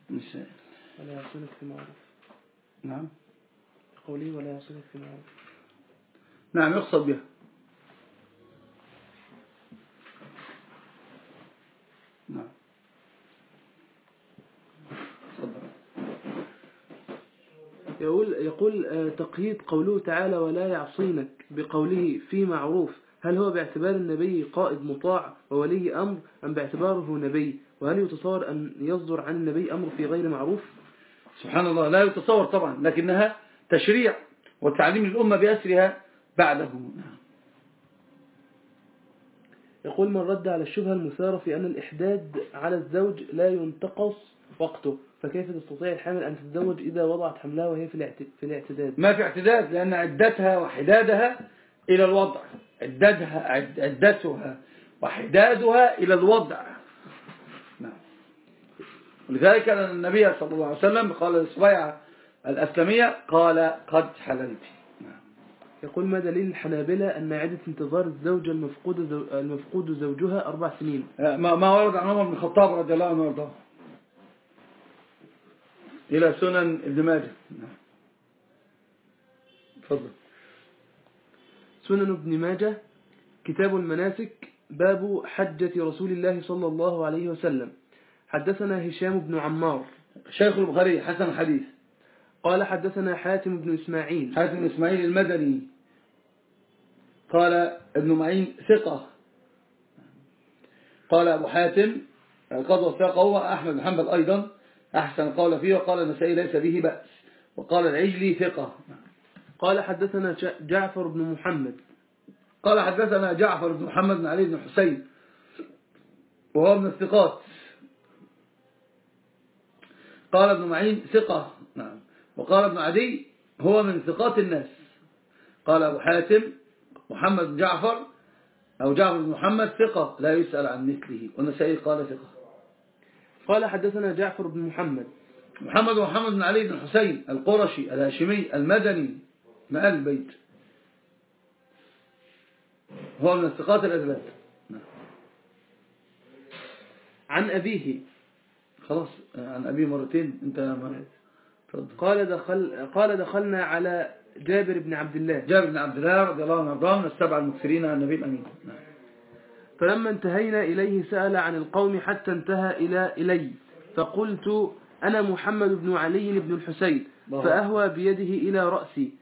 مش ولا يعصونك في معروف. نعم قولي ولا يعصونك في معروف. نعم يقصد بها. نعم يقول تقييد قوله تعالى ولا يعصينك بقوله في معروف، هل هو باعتبار النبي قائد مطاع وولي أمر أم باعتباره نبي؟ وهل يتصور أن يصدر عن النبي أمر في غير معروف؟ سبحان الله، لا يتصور طبعا، لكنها تشريع وتعليم الأمة بأسرها بعده. يقول من رد على الشبهة المثارة في أن الإحداد على الزوج لا ينتقص وقته، فكيف تستطيع الحامل أن تتزوج إذا وضعت حملها وهي في الاعتداد؟ ما في اعتداد، لأن عدتها وحدادها إلى الوضع، عدتها وحدادها إلى الوضع. نعم. ولذلك أن النبي صلى الله عليه وسلم قال للسبيعة الأسلمية قال قد حللت. يقول ما دليل الحنابلة أن عدة انتظار الزوجة المفقود زوجها 4 سنين؟ ما ورد عن عمر بن الخطاب رضي الله عنه وارضاه إلى سنن ابن ماجه. تفضل. سنن ابن ماجه كتاب المناسك باب حجة رسول الله صلى الله عليه وسلم. حدثنا هشام بن عمار شيخ البخاري حسن الحديث. قال حدثنا حاتم بن إسماعيل المدني قال ابن معين ثقة. قال أبو حاتم قد وثقه أحمد بن حنبل أيضا أحسن قول فيه، وقال النسائي ليس به بأس، وقال العجلي ثقة. قال حدثنا جعفر بن محمد قال حدثنا جعفر بن محمد بن علي بن حسين وهو من الثقات. قال ابن معين ثقة. نعم. وقال ابن عدي هو من ثقات الناس. قال أبو حاتم محمد بن جعفر أو جعفر بن محمد ثقة لا يسأل عن مثله، والنسائي قال ثقة. قال حدثنا جعفر بن محمد بن علي بن حسين القرشي الهاشمي المدني من أهل البيت، هو من الثقات الأثبات. عن أبيه. خلاص عن أبيه مرتين انت ما قال دخلنا على جابر بن عبد الله رضي الله عنه من السبع المكثرين عن النبي الأمين. فلما انتهينا إليه سأل عن القوم حتى انتهى إلي، فقلت أنا محمد بن علي بن الحسين، فأهوى بيده إلى رأسي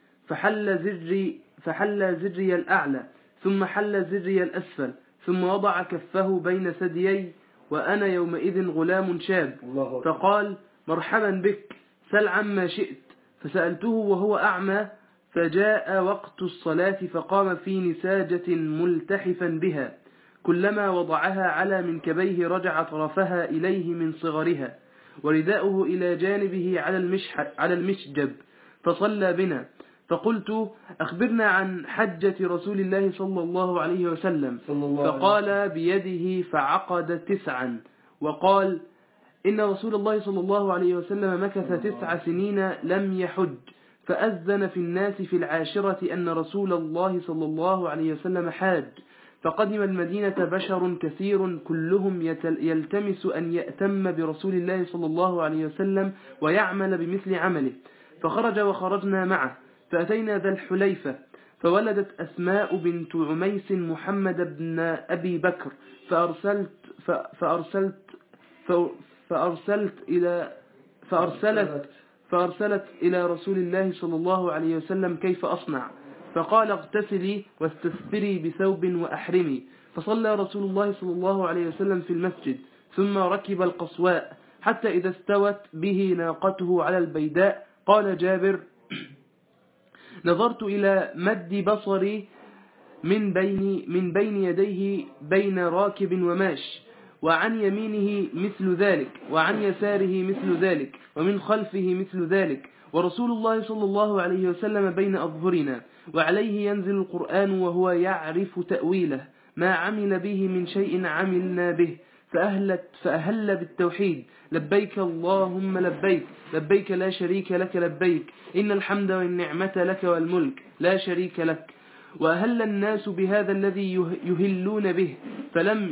فحل زري الأعلى ثم حل زري الأسفل ثم وضع كفه بين ثديي وأنا يومئذ غلام شاب، فقال مرحبا بك سل عما شئت، فسألته وهو أعمى، فجاء وقت الصلاة فقام في نساجة ملتحفا بها، كلما وضعها على منكبيه رجع طرفها إليه من صغرها، ورداؤه إلى جانبه على المشجب، فصلى بنا. فقلت أخبرنا عن حجة رسول الله صلى الله عليه وسلم، فقال بيده فعقد 9، وقال إن رسول الله صلى الله عليه وسلم مكث 9 سنين لم يحج، فأذن في الناس في 10 أن رسول الله صلى الله عليه وسلم حاج، فقدم المدينة بشر كثير كلهم يلتمس أن يأتم برسول الله صلى الله عليه وسلم ويعمل بمثل عمله، فخرج وخرجنا معه، فأتينا ذا الحليفة، فولدت أسماء بنت عميس محمد بن أبي بكر، فأرسلت إلى رسول الله صلى الله عليه وسلم كيف أصنع، فقال اغتسلي واستثفري بثوب وأحرمي، فصلى رسول الله صلى الله عليه وسلم في المسجد، ثم ركب القصواء حتى إذا استوت به ناقته على البيداء. قال جابر نظرت إلى مد بصري من بين يديه بين راكب وماش، وعن يمينه مثل ذلك وعن يساره مثل ذلك ومن خلفه مثل ذلك، ورسول الله صلى الله عليه وسلم بين أظهرنا، وعليه ينزل القرآن وهو يعرف تأويله، ما عمل به من شيء عملنا به، فأهل بالتوحيد لبيك اللهم لبيك لبيك لا شريك لك لبيك إن الحمد والنعمة لك والملك لا شريك لك. وأهل الناس بهذا الذي يهلون به،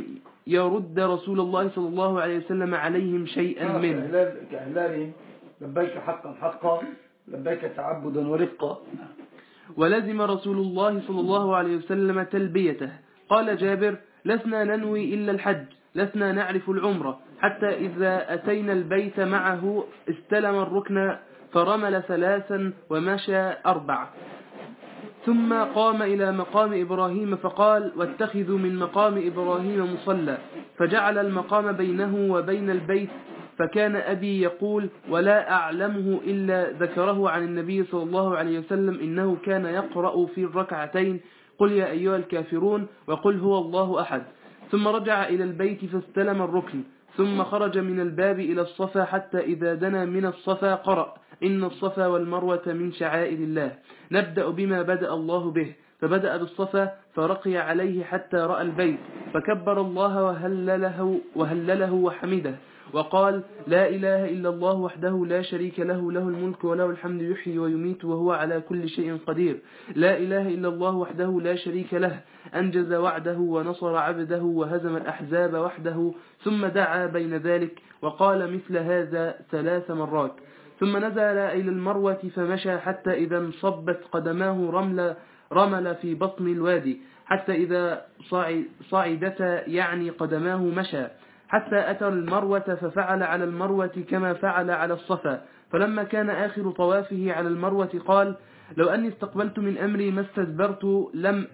يرد رسول الله صلى الله عليه وسلم عليهم شيئا منه. كإهلالهم لبيك حقا حقا، لبيك تعبدا ورقا. ولزم رسول الله صلى الله عليه وسلم تلبيته. قال جابر: لسنا ننوي إلا الحج، لسنا نعرف العمرة، حتى إذا أتينا البيت معه استلم الركن فرمل 3 ومشى 4، ثم قام إلى مقام إبراهيم فقال: واتخذوا من مقام إبراهيم مصلى، فجعل المقام بينه وبين البيت. فكان أبي يقول ولا أعلمه إلا ذكره عن النبي صلى الله عليه وسلم إنه كان يقرأ في الركعتين قل يا أيها الكافرون وقل هو الله أحد. ثم رجع إلى البيت فاستلم الركن، ثم خرج من الباب إلى الصفا حتى إذا دنا من الصفا قرأ إن الصفا والمروة من شعائر الله، نبدأ بما بدأ الله به. فبدأ بالصفا فرقي عليه حتى رأى البيت، فكبر الله وهلله وحمده وقال لا إله إلا الله وحده لا شريك له، له الملك وله الحمد يحيي ويميت وهو على كل شيء قدير. لا إله إلا الله وحده لا شريك له، أنجز وعده ونصر عبده وهزم الأحزاب وحده. ثم دعا بين ذلك وقال مثل هذا 3 مرات. ثم نزل إلى المروة فمشى حتى إذا انصبت قدماه رمل في بطن الوادي، حتى إذا صعدتا يعني قدماه مشى، حتى أتى المروة ففعل على المروة كما فعل على الصفا. فلما كان آخر طوافه على المروة قال لو أني استقبلت من أمري ما استدبرت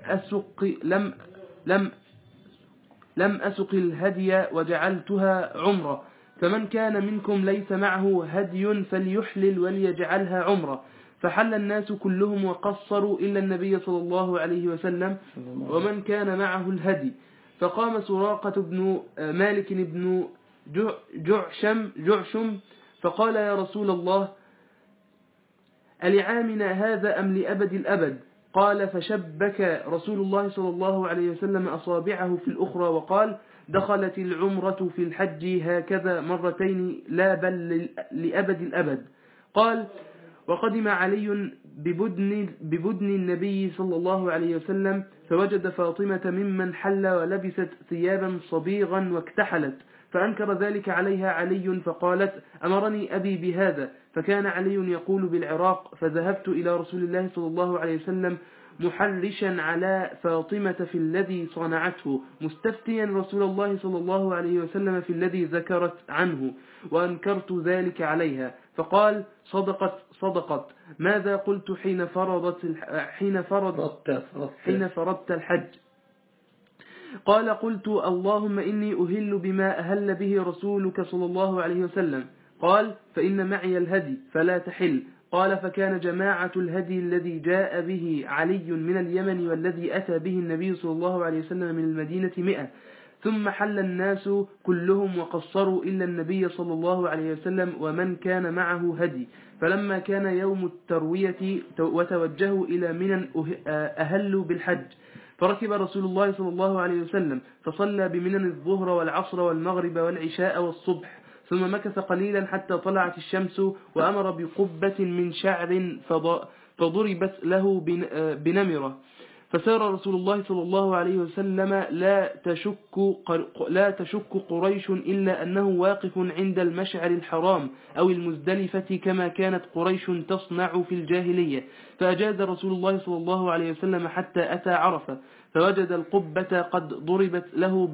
لم أسق الهدي وجعلتها عمرة. فمن كان منكم ليس معه هدي فليحلل وليجعلها عمرة. فحل الناس كلهم وقصروا إلا النبي صلى الله عليه وسلم ومن كان معه الهدي. فقام سراقة بن مالك بن جعشم فقال يا رسول الله ألعامنا هذا أم لأبد الأبد؟ قال فشبك رسول الله صلى الله عليه وسلم أصابعه في الأخرى وقال دخلت العمرة في الحج هكذا مرتين لا بل لأبد الأبد. قال وقدم علي ببدن النبي صلى الله عليه وسلم فوجد فاطمة ممن حل ولبست ثيابا صبيغا واكتحلت، فأنكر ذلك عليها علي فقالت أمرني أبي بهذا. فكان علي يقول بالعراق فذهبت إلى رسول الله صلى الله عليه وسلم محرشا على فاطمة في الذي صنعته، مستفتيا رسول الله صلى الله عليه وسلم في الذي ذكرت عنه، وأنكرت ذلك عليها. فقال صدقت ماذا قلت حين فرضت الحج؟ قال قلت اللهم إني أهل بما أهل به رسولك صلى الله عليه وسلم. قال فإن معي الهدي فلا تحل. قال فكان جماعة الهدي الذي جاء به علي من اليمن والذي أتى به النبي صلى الله عليه وسلم من المدينة 100. ثم حل الناس كلهم وقصروا إلا النبي صلى الله عليه وسلم ومن كان معه هدي. فلما كان يوم التروية وتوجهوا إلى منى أهلوا بالحج. فركب رسول الله صلى الله عليه وسلم فصلى بمنى الظهر والعصر والمغرب والعشاء والصبح، ثم مكث قليلا حتى طلعت الشمس وأمر بقبة من شعر فضربت له بنمرة. فسار رسول الله صلى الله عليه وسلم لا تشك قريش إلا أنه واقف عند المشعر الحرام أو المزدلفة كما كانت قريش تصنع في الجاهلية. فأجاز رسول الله صلى الله عليه وسلم حتى أتى عرفة فوجد القبة قد ضربت له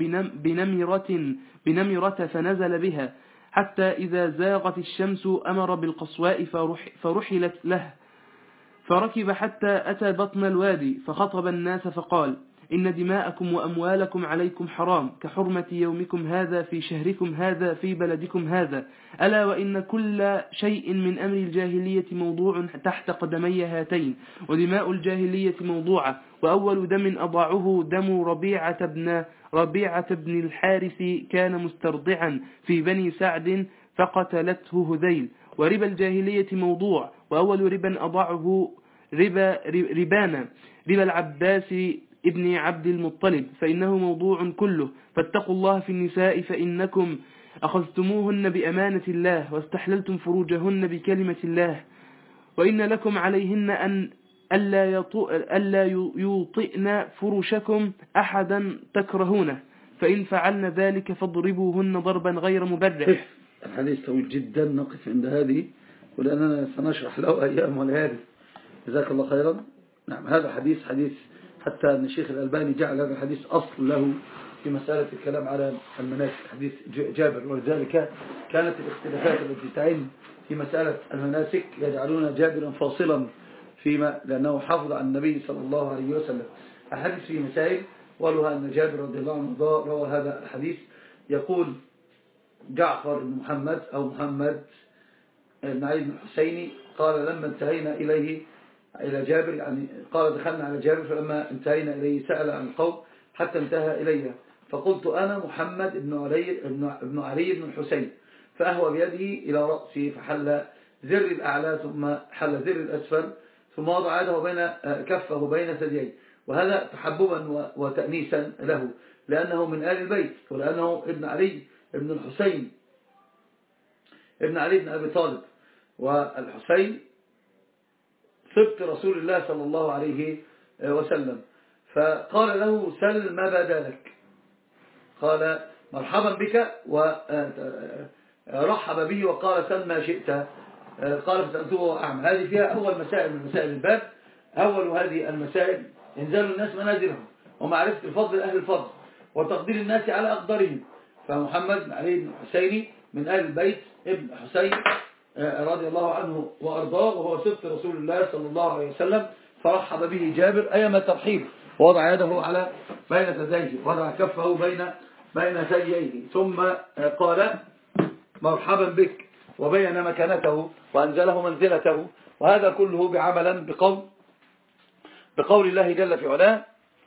بنمرة فنزل بها حتى إذا زاغت الشمس أمر بالقصواء فرحلت له، فركب حتى أتى بطن الوادي فخطب الناس فقال إن دماءكم وأموالكم عليكم حرام كحرمة يومكم هذا في شهركم هذا في بلدكم هذا، ألا وإن كل شيء من أمر الجاهلية موضوع تحت قدمي هاتين، ودماء الجاهلية موضوعة، وأول دم أضاعه دم ربيعة بن الحارث كان مسترضعا في بني سعد فقتلته هذيل، وربا الجاهلية موضوع، وأول ربا أضاعه ربا العباس ابن عبد المطلب فإنه موضوع كله. فاتقوا الله في النساء فإنكم أخذتموهن بأمانة الله واستحللتم فروجهن بكلمة الله، وإن لكم عليهن أن ألا يوطئن فرشكم أحدا تكرهونه، فإن فعلن ذلك فاضربوهن ضربا غير مبرح. الحديث طويل جدا، نقف عند هذه ولأننا سنشرح له أيام وليالي. جزاك الله خيرا. نعم، هذا حديث حتى أن الشيخ الألباني جعل هذا الحديث أصل له في مسألة الكلام على المناسك، حديث جابر، ولذلك كانت الاختلافات التي تعين في مسألة المناسك يجعلون جابرا فاصلا فيما، لأنه حافظ عن النبي صلى الله عليه وسلم. الحديث فيه مسائل، ولها أن جابر رضي الله عنه روى هذا الحديث. يقول جعفر بن محمد أو محمد بن علي بن الحسيني قال لما انتهينا إلى جابر، يعني قال دخلنا على جابر فلما انتهينا إليه سأل عن القوم حتى انتهى إليه، فقلت أنا محمد بن علي بن الحسين، فأهوى بيده إلى رأسه فحل زر الأعلى ثم حل زر الأسفل ثم وضع يده بين كفه بين ثدييه، وهذا تحببا وتأنيسا له لأنه من آل البيت، ولأنه ابن علي ابن الحسين ابن علي بن أبي طالب، والحسين سبط رسول الله صلى الله عليه وسلم. فقال له سل ما بدا لك، قال مرحبا بك، ورحب به وقال سل ما شئت، قال فسألته وهو أعمى. هذه فيها أول مسائل من مسائل الباب. أول هذه المسائل إنزال الناس منازلهم ومعرفة الفضل أهل الفضل وتقدير الناس على أقدارهم. فمحمد بن علي بن الحسيني من آل البيت ابن حسين رضي الله عنه وأرضاه، وهو سبط رسول الله صلى الله عليه وسلم، فرحب به جابر أيما ترحيب، ووضع يده على بين ثدييه، وضع كفه بين ثدييه، ثم قال مرحبا بك، وبين مكانته وأنزله منزلته. وهذا كله بعملا بقول الله جل في علاه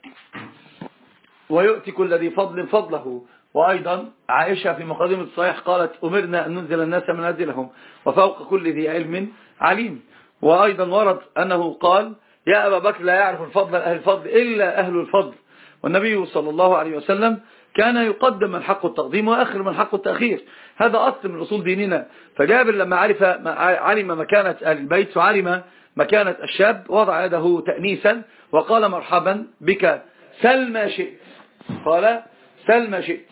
ويؤتي كل ذي فضل فضله. وأيضا عائشة في مقدمة الصحيح قالت أمرنا أن ننزل الناس منازلهم وفوق كل ذي علم عليم. وأيضا ورد أنه قال يا أبا بكر لا يعرف الفضل أهل الفضل إلا أهل الفضل. والنبي صلى الله عليه وسلم كان يقدم من حق التقديم وآخر من حق التأخير، هذا أصل من أصول ديننا. فجابر لما علم مكانة أهل البيت وعلم مكانة الشاب وضع يده تأنيسا وقال مرحبا بك سل ما شئت، قال سل ما شئت.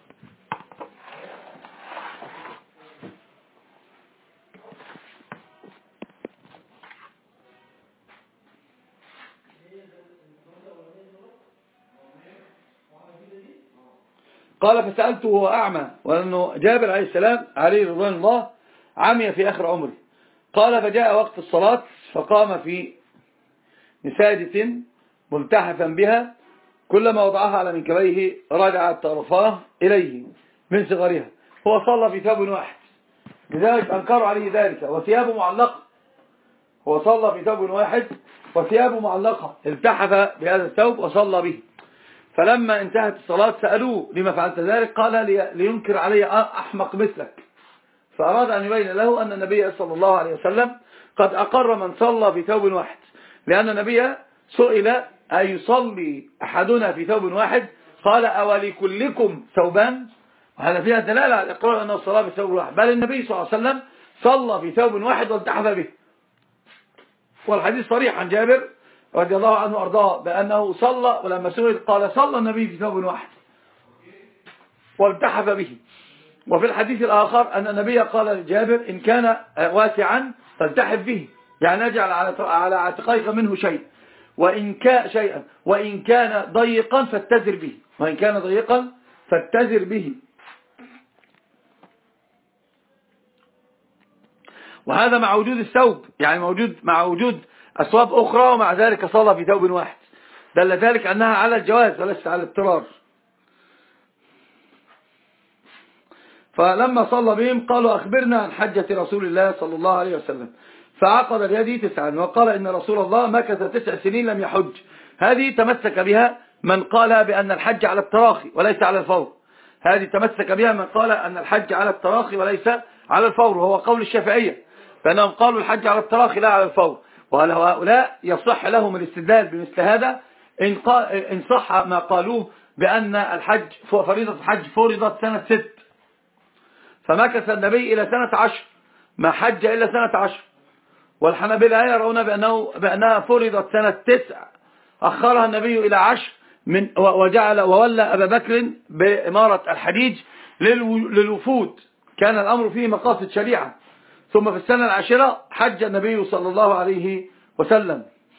قال فسألته وهو أعمى، وأنه جابر عليه السلام عليه رضوان الله عمي في آخر عمره. قال فجاء وقت الصلاة فقام في مساجة ملتحفا بها، كلما وضعها على منكبيه رجعت طرفاه إليه من صغرها. هو صلى في ثوب واحد، لذلك أنكروا عليه ذلك، وثيابه معلقة. هو صلى في ثوب واحد وثيابه معلقة، التحف بهذا الثوب وصلى به. فلما انتهت الصلاة سألوه لما فعلت ذلك، قال لينكر علي أحمق مثلك. فأراد أن يبين له أن النبي صلى الله عليه وسلم قد أقر من صلى في ثوب واحد، لأن النبي سئل أيصلي أحدنا في ثوب واحد، قال أولكلكم ثوبان؟ وهذا فيها دلالة على الإقرار أن الصلاة في ثوب واحد، بل النبي صلى الله عليه وسلم صلى في ثوب واحد والتحف به. والحديث صريح عن جابر رضي الله عنه وأرضاه بأنه صلى، ولما سئل قال صلى النبي في ثوب واحد والتحف به. وفي الحديث الآخر أن النبي قال لجابر إن كان واسعا فالتحف به، يعني نجعل على عاتقيك منه شيء، وإن كان ضيقا فاتزر به، وإن كان ضيقا فاتزر به. وهذا مع وجود الثوب، يعني مع وجود أثواب أخرى، ومع ذلك صلى في ثوب واحد، دل ذلك أنها على الجواز وليس على الاضطرار. فلما صلى بهم قالوا أخبرنا عن حجة رسول الله صلى الله عليه وسلم، فعقد اليد 9 وقال إن رسول الله مكث 9 سنين لم يحج. هذه تمسك بها من قال بأن الحج على التراخي وليس على الفور. هذه تمسك بها من قال أن الحج على التراخي وليس على الفور، وهو قول الشافعية، فأنهم قالوا الحج على التراخي لا على الفور. وهؤلاء يصح لهم الاستدلال بمثل هذا إن صح ما قالوه بأن الحج فريضة الحج فرضت سنة 6، فمكث النبي إلى سنة 10، ما حج إلا سنة 10. والحنابلة يرون بأنها فرضت سنة 9، أخرها النبي إلى 10 وولى أبا بكر بإمارة الحجيج للوفود، كان الأمر فيه مقاصد شريعة. ثم في السنة 10 حج النبي صلى الله عليه وسلم،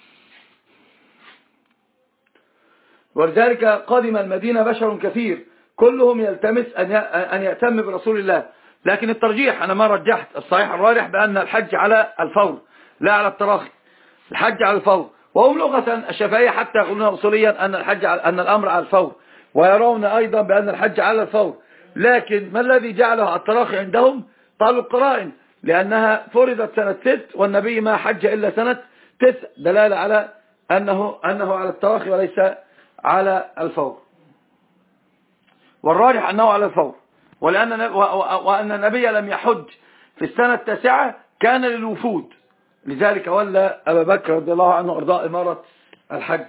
ولذلك قدم المدينة بشر كثير كلهم يلتمس أن يأتم برسول الله. لكن الترجيح، أنا ما رجحت، الصحيح الراجح بأن الحج على الفور لا على التراخي، الحج على الفور. وهم لغة الشافعية حتى يقولون أصوليا أن الأمر على الفور، ويرون أيضا بأن الحج على الفور. لكن ما الذي جعله على التراخي عندهم؟ قالوا القرائن، لأنها فرضت سنة 6 والنبي ما حج إلا سنة 9، دلالة على أنه على التراخي وليس على الفور. والراجح أنه على الفور، وأن النبي لم يحج في السنة 9 كان للوفود، لذلك ولى أبا بكر رضي الله عنه وارضاه إمارة الحج.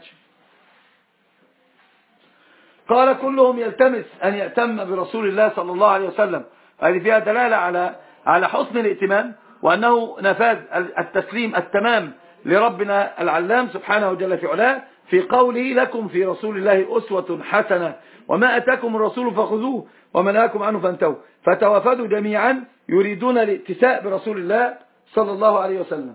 قال كلهم يلتمس أن يأتم برسول الله صلى الله عليه وسلم، هذه فيها دلالة على حسن الائتمام، وأنه نفاذ التسليم التمام لربنا العلام سبحانه وجل في علاه في قوله لكم في رسول الله أسوة حسنة وما أتاكم الرسول فخذوه وما نهاكم عنه فانتهوا. فتوافدوا جميعا يريدون الائتساء برسول الله صلى الله عليه وسلم.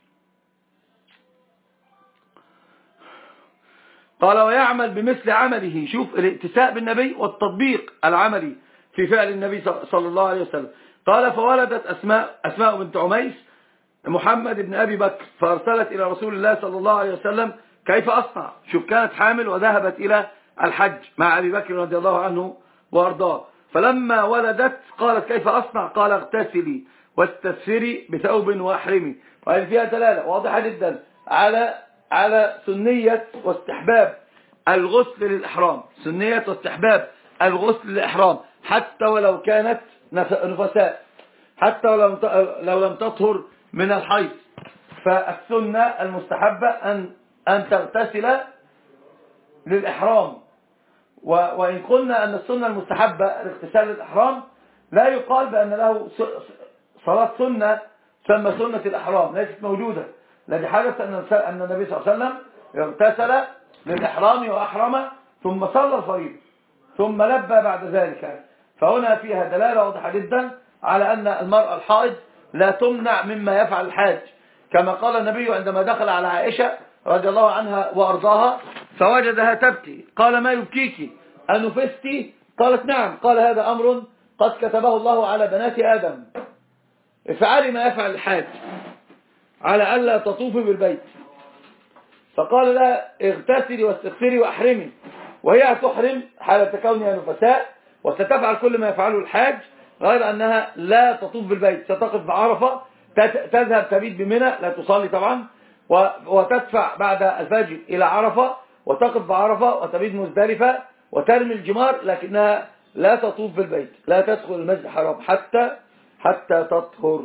قال ويعمل بمثل عمله، شوف الائتساء بالنبي والتطبيق العملي في فعل النبي صلى الله عليه وسلم. قال فولدت أسماء بنت عميس محمد بن أبي بكر، فأرسلت إلى رسول الله صلى الله عليه وسلم كيف أصنع. شوف كانت حامل وذهبت إلى الحج مع أبي بكر رضي الله عنه وأرضاه، فلما ولدت قالت كيف أصنع؟ قال اغتسلي واستثفري بثوب واحرمي. وهذه فيها دلالة واضحة جدا على سنية واستحباب الغسل للإحرام، سنية واستحباب الغسل للإحرام حتى ولو كانت نفساء، حتى لو لم تطهر من الحيض. فالسنة المستحبة أن تغتسل للإحرام. وإن قلنا أن السنة المستحبة الاغتسال للإحرام لا يقال بأن له صلاة سنة تسمى سنة الإحرام، ليست موجودة. الذي حدث أن النبي صلى الله عليه وسلم اغتسل للإحرام وأحرم ثم صلى الفريضة ثم لبى بعد ذلك. فهنا فيها دلالة واضحة جدا على أن المرأة الحائض لا تمنع مما يفعل الحاج، كما قال النبي عندما دخل على عائشة رضي الله عنها وأرضاها فوجدها تبكي، قال ما يبكيك أنفستي؟ قالت نعم. قال هذا أمر قد كتبه الله على بنات آدم، افعلي ما يفعل الحاج على ألا تطوفي بالبيت. فقال لها اغتسلي واستغفري وأحرمي، وهي تحرم حالة كونها نفساء وستفعل كل ما يفعله الحاج، غير أنها لا تطوف بالبيت، ستقف بعرفة، تذهب تبيت بمنى، لا تصلي طبعا، وتدفع بعد الفجر إلى عرفة وتقف بعرفة وتبيت مزدلفة وترمي الجمار، لكنها لا تطوف بالبيت، لا تدخل المسجد الحرام حتى تطهر.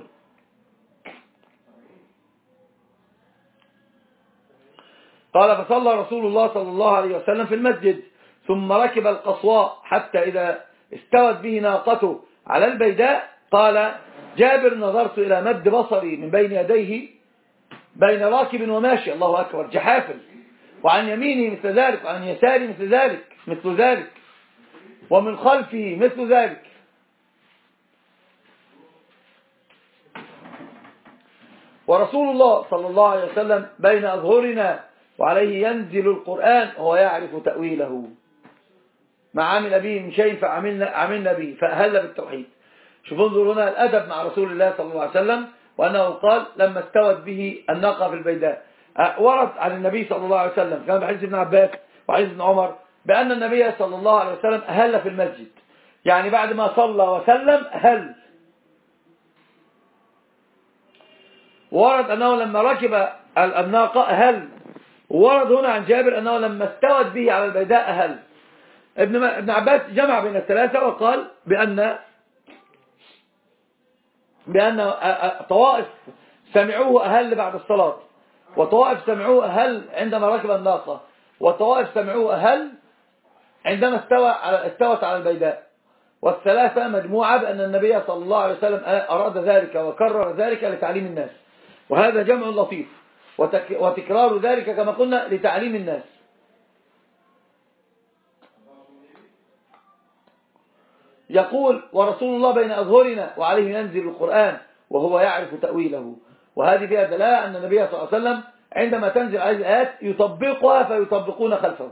قال فصلى رسول الله صلى الله عليه وسلم في المسجد ثم ركب القصواء حتى إذا استوت به ناقته على البيداء. قال جابر نظرت إلى مد بصري من بين يديه بين راكب وماشي، الله أكبر، جحافل، وعن يمينه مثل ذلك وعن يساره مثل ذلك ومن خلفه مثل ذلك. ورسول الله صلى الله عليه وسلم بين أظهرنا وعليه ينزل القرآن وهو يعرف تأويله، ما عمل به من شيء فعملنا به، فأهل بالتوحيد. شوفوا انظروا هنا الأدب مع رسول الله صلى الله عليه وسلم، وأنه قال لما استوت به الناقة في البيداء. ورد عن النبي صلى الله عليه وسلم كان بحديث ابن عباس وحديث ابن عمر بأن النبي صلى الله عليه وسلم أهل في المسجد، يعني بعد ما صلى وسلم أهل. ورد أنه لما ركب الناقة أهل. ورد هنا عن جابر أنه لما استوت به على البيداء أهل. ابن عباس جمع بين الثلاثة وقال بأن طوائف سمعوه أهل بعد الصلاة، وطوائف سمعوه أهل عندما ركب الناقة، وطوائف سمعوه أهل عندما استوت على البيداء. والثلاثة مجموعة بأن النبي صلى الله عليه وسلم أراد ذلك وكرر ذلك لتعليم الناس، وهذا جمع لطيف، وتكرار ذلك كما قلنا لتعليم الناس. يقول ورسول الله بين أظهرنا وعليه ينزل القرآن وهو يعرف تأويله. وهذه فيها دلالة أن النبي صلى الله عليه وسلم عندما تنزل عليه الآيات يطبقها فيطبقون خلفه.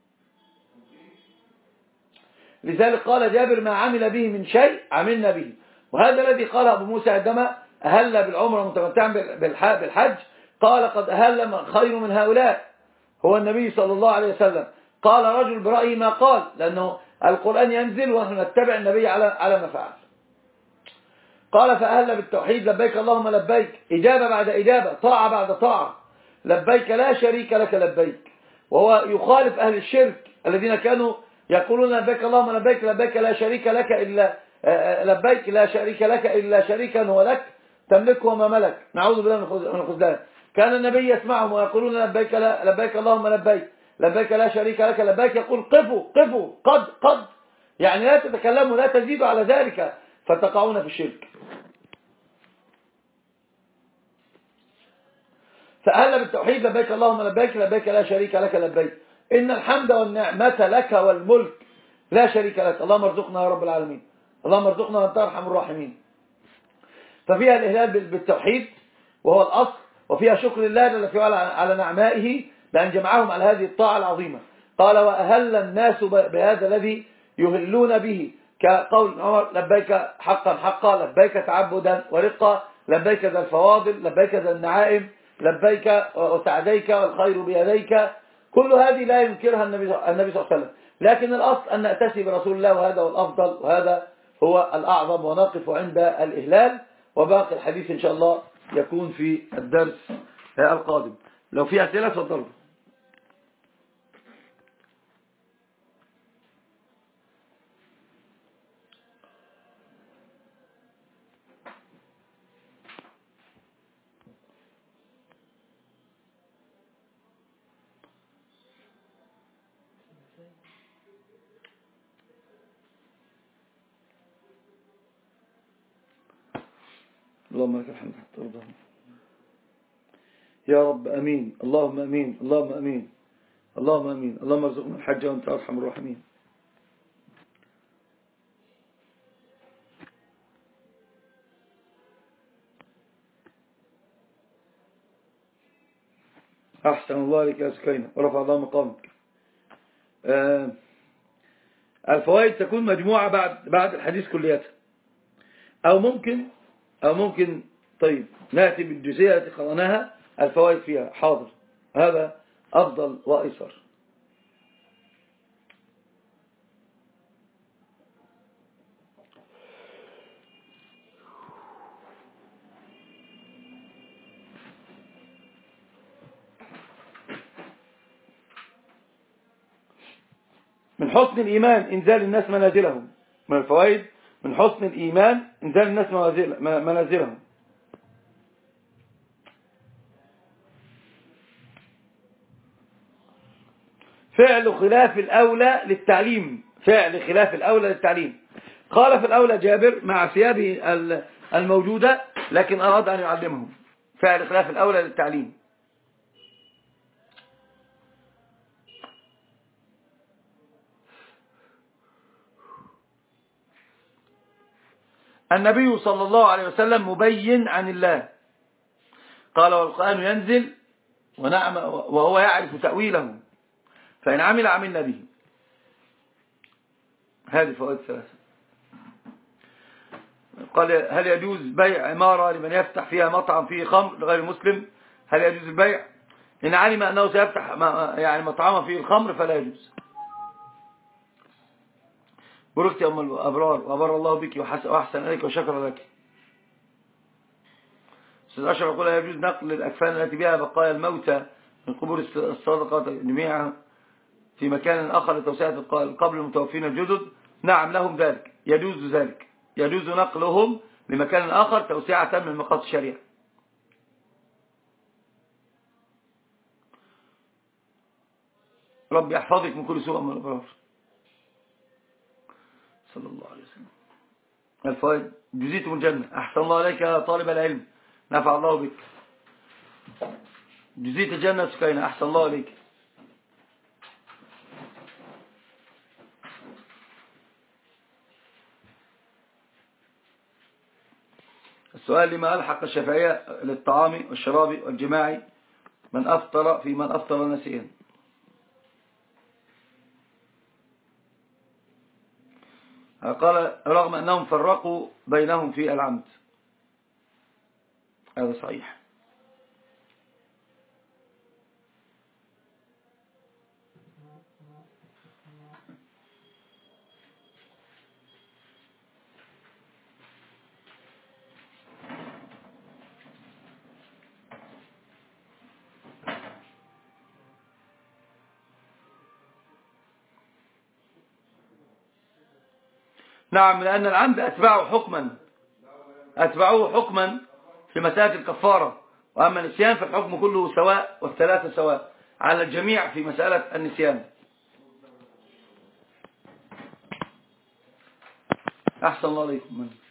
لذلك قال جابر ما عمل به من شيء عملنا به. وهذا الذي قال أبو موسى عندما أهل بالعمرة متمتعا بالحج قال قد أهل خير من هؤلاء هو النبي صلى الله عليه وسلم. قال رجل برأيه ما قال لأنه القرآن ينزل ونحن نتبع النبي على ما فعل. قال فأهل بالتوحيد لبيك اللهم لبيك، إجابة بعد إجابة، طاعة بعد طاعة، لبيك لا شريك لك لبيك. وهو يخالف أهل الشرك الذين كانوا يقولون لبيك اللهم لبيك، لبيك لا شريك لك إلا لبيك لا شريك لك إلا شريكا هو لك تملكه وما ملك، نعوذ بالله من الخذلان. كان النبي يسمعهم ويقولون لبيك لبيك اللهم لبيك، لبيك لا شريك لك لبيك، يقول قفوا قفوا قد يعني لا تتكلموا لا تزيدوا على ذلك فتقعون في الشرك. فأهل بالتوحيد لبيك اللهم لبيك، لبيك لا شريك لك لبيك، إن الحمد والنعمة لك والملك لا شريك لك، اللهم ارزقنا يا رب العالمين، اللهم ارزقنا وانت ارحم الراحمين. ففيها الإهلال بالتوحيد وهو الأصل، وفيها شكر الله جل في على على نعمائه بأن جمعهم على هذه الطاعة العظيمة. قال وأهل الناس بهذا الذي يهلون به كقول عمر لبيك حقا حقا، لبيك تعبدا ورقا، لبيك ذا الفواضل، لبيك ذا النعائم، لبيك وسعديك والخير بيديك. كل هذه لا ينكرها النبي صلى الله عليه وسلم، لكن الأصل أن نأتسي برسول الله، وهذا هو الأفضل وهذا هو الأعظم. ونقف عند الإهلال، وباقي الحديث إن شاء الله يكون في الدرس القادم. لو في أسئلة تفضلوا. اللهم لك الحمد حتى ترضى يا رب، أمين، اللهم أمين، اللهم أمين، اللهم أمين، اللهم ارزقنا الحج وأنت أرحم الراحمين. أحسن الله لك يا سكينة ورفع الله مقامك. الفوائد تكون مجموعة بعد الحديث كلياتها، أو ممكن طيب نأتي بالجزئية التي قرأناها الفوائد فيها، حاضر، هذا أفضل وأيسر. من حسن الإيمان إنزال الناس منازلهم. من الفوائد من حسن الإيمان إنزال الناس منازلهم. فعل خلاف الأولى للتعليم. فعل خلاف الأولى للتعليم. خالف الأولى جابر مع ثيابه الموجودة، لكن أراد أن يعلمهم. فعل خلاف الأولى للتعليم. النبي صلى الله عليه وسلم مبين عن الله، قال والقرآن ينزل وهو يعرف تأويله فإن عملنا به. هذه فوائد ثلاثة. قال هل يجوز بيع عمارة لمن يفتح فيها مطعم فيه خمر لغير مسلم؟ هل يجوز البيع؟ إن علم أنه سيفتح يعني مطعما فيه الخمر فلا يجوز. بركت يا أم الأبرار وأبر الله بك وأحسن إليك وشكر لك. أستاذ أشرف يقول يجوز نقل الأكفان التي بها بقايا الموتى من قبور الصدقة جميعها في مكان آخر لتوسعة القبر المتوفين الجدد؟ نعم لهم ذلك، يجوز ذلك، يجوز نقلهم لمكان آخر توسعة من مقاصد الشريعة. رب يحفظك من كل سوء من الأبرار صلى الله عليه وسلم. الفوائد جزيتم الجنة. أحسن الله عليك يا طالب العلم، نفع الله بك. جزيت الجنة سكينة، أحسن الله عليك. سؤال لما ألحق الشافعية للطعام والشراب والجماع من أفطر نسيا. قال رغم أنهم فرقوا بينهم في العمد. هذا صحيح. نعم، لأن العمد أتبعوه حكما في مسألة الكفارة، وأما النسيان فالحكم كله سواء والثلاثة سواء على الجميع في مسألة النسيان. أحسن الله عليكم.